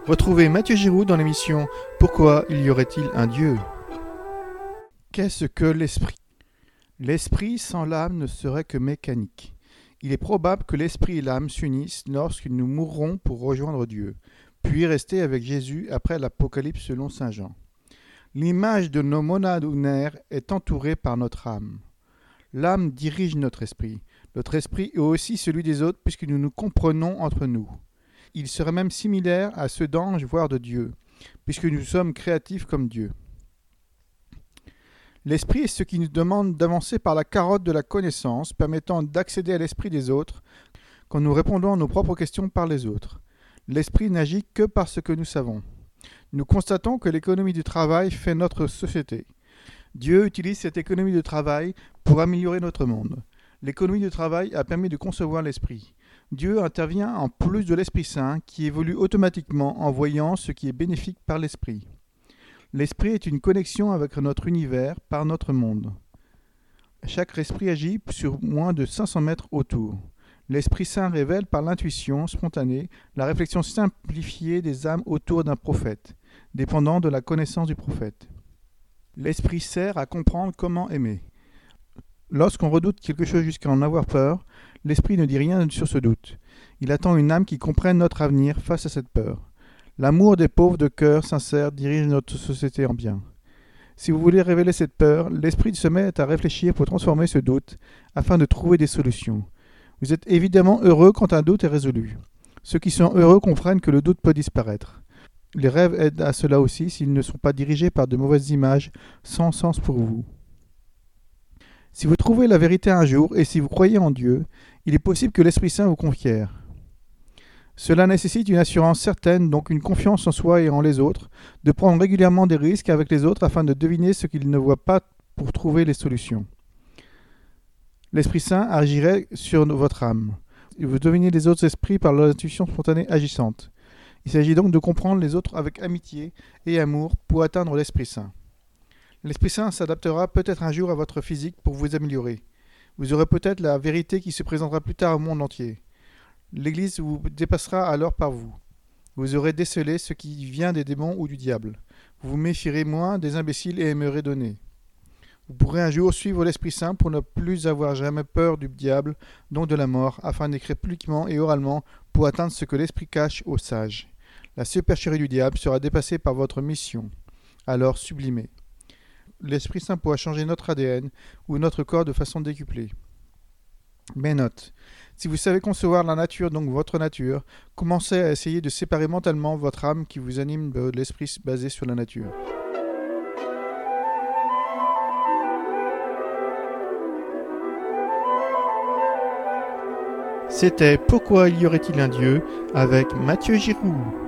Retrouvez Mathieu Giroud dans l'émission Pourquoi y aurait-il un Dieu ? Qu'est-ce que l'esprit ? L'esprit sans l'âme ne serait que mécanique. Il est probable que l'esprit et l'âme s'unissent lorsque nous mourrons pour rejoindre Dieu, puis rester avec Jésus après l'Apocalypse selon saint Jean. L'image de nos monades ou nerfs est entourée par notre âme. L'âme dirige notre esprit. Notre esprit est aussi celui des autres puisque nous nous comprenons entre nous. Il serait même similaire à ceux d'anges, voire de Dieu, puisque nous sommes créatifs comme Dieu. L'esprit est ce qui nous demande d'avancer par la carotte de la connaissance, permettant d'accéder à l'esprit des autres quand nous répondons à nos propres questions par les autres. L'esprit n'agit que par ce que nous savons. Nous constatons que l'économie du travail fait notre société. Dieu utilise cette économie de travail pour améliorer notre monde. L'économie du travail a permis de concevoir l'esprit. Dieu intervient en plus de l'Esprit Saint qui évolue automatiquement en voyant ce qui est bénéfique par l'esprit. L'esprit est une connexion avec notre univers par notre monde. Chaque esprit agit sur moins de 500 mètres autour. L'Esprit Saint révèle par l'intuition spontanée la réflexion simplifiée des âmes autour d'un prophète, dépendant de la connaissance du prophète. L'Esprit sert à comprendre comment aimer. Lorsqu'on redoute quelque chose jusqu'à en avoir peur, l'Esprit ne dit rien sur ce doute. Il attend une âme qui comprenne notre avenir face à cette peur. L'amour des pauvres de cœur sincère dirige notre société en bien. Si vous voulez révéler cette peur, l'Esprit se met à réfléchir pour transformer ce doute afin de trouver des solutions. Vous êtes évidemment heureux quand un doute est résolu. Ceux qui sont heureux comprennent que le doute peut disparaître. Les rêves aident à cela aussi s'ils ne sont pas dirigés par de mauvaises images sans sens pour vous. Si vous trouvez la vérité un jour et si vous croyez en Dieu, il est possible que l'Esprit Saint vous conquiert. Cela nécessite une assurance certaine, donc une confiance en soi et en les autres, de prendre régulièrement des risques avec les autres afin de deviner ce qu'ils ne voient pas pour trouver les solutions. L'Esprit Saint agirait sur votre âme. Vous devinez les autres esprits par l'intuition spontanée agissante. Il s'agit donc de comprendre les autres avec amitié et amour pour atteindre l'Esprit Saint. L'Esprit Saint s'adaptera peut-être un jour à votre physique pour vous améliorer. Vous aurez peut-être la vérité qui se présentera plus tard au monde entier. L'Église vous dépassera alors par vous. Vous aurez décelé ce qui vient des démons ou du diable. Vous vous méfierez moins des imbéciles et aimerez donner. Vous pourrez un jour suivre l'Esprit Saint pour ne plus avoir jamais peur du diable, donc de la mort, afin d'écrire publiquement et oralement pour atteindre ce que l'Esprit cache aux sages. La supercherie du diable sera dépassée par votre mission, alors sublimée. L'Esprit Saint pourra changer notre ADN ou notre corps de façon décuplée. Mais note, si vous savez concevoir la nature, donc votre nature, commencez à essayer de séparer mentalement votre âme qui vous anime de l'esprit basé sur la nature. C'était Pourquoi y aurait-il un Dieu avec Mathieu Giroud.